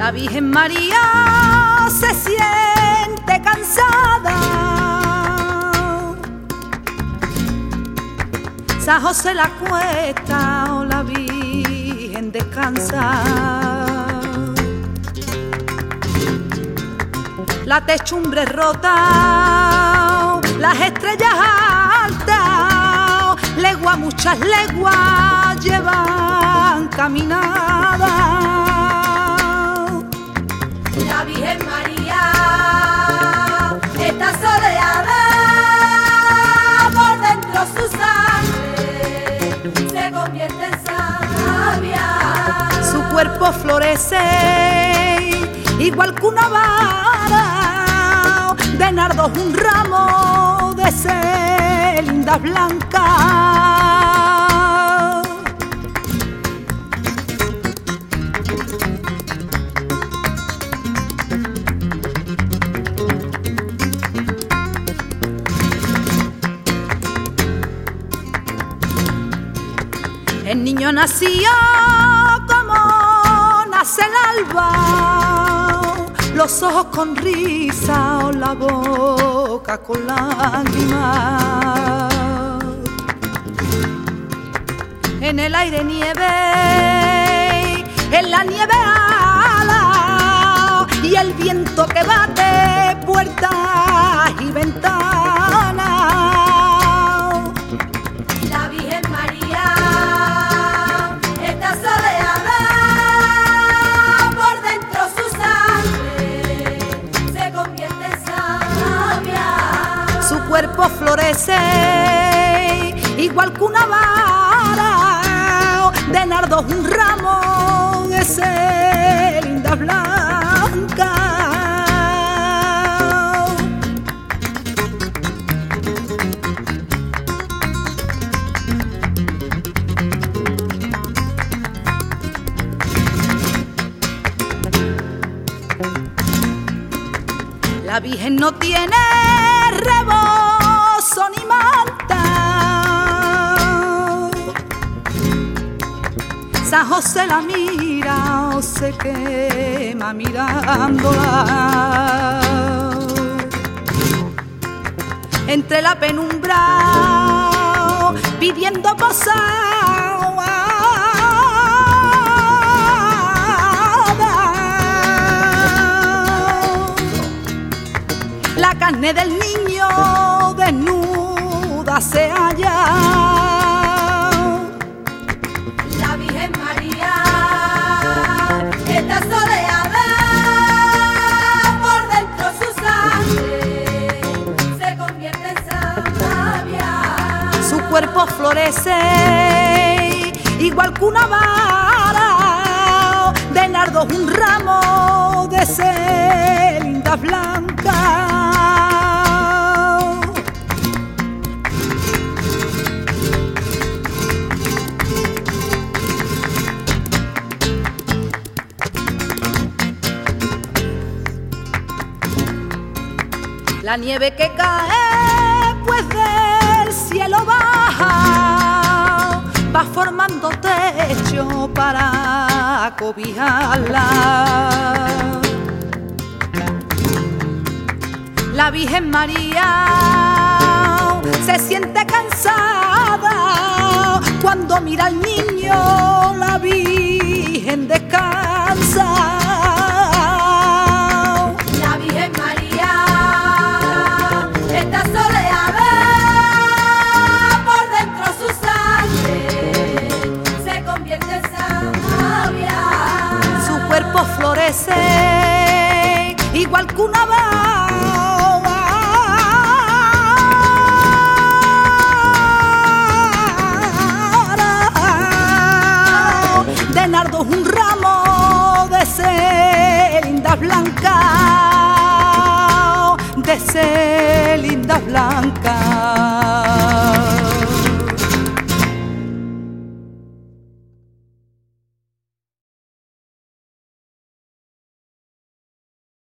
La Virgen María se siente cansada, San José la cuesta o la Virgen descansa. La techumbre rota, las estrellas altas, leguas, muchas leguas llevan caminada. La Virgen María está soleada, por dentro su sangre se convierte en savia. Su cuerpo florece igual que una vara de nardos, un ramo de celindas blancas. El niño nació como nace el alba, los ojos con risa o la boca con lágrimas. En el aire nieve, en la nieve ala, y el viento que bate puertas y ventanas. La Virgen María está soleada, por dentro su sangre se convierte en savia. Su cuerpo florece igual que una vara de nardos, un ramo de celindas blancas. La Virgen no tiene rebozo ni manta, San José la mira o se quema mirándola. Entre la penumbra pidiendo posada, la carne del niño desnuda se halla. La Virgen María está soleada, por dentro su sangre se convierte en savia. Su cuerpo florece igual que una vara de nardos, un ramo de celindas blancas. La nieve que cae pues del cielo baja, va formando techo para cobijarla. La Virgen María se siente cansada, cuando mira al niño la Virgen descansa. Florece igual que una vara de nardos, un ramo de celindas blancas, de celindas blancas.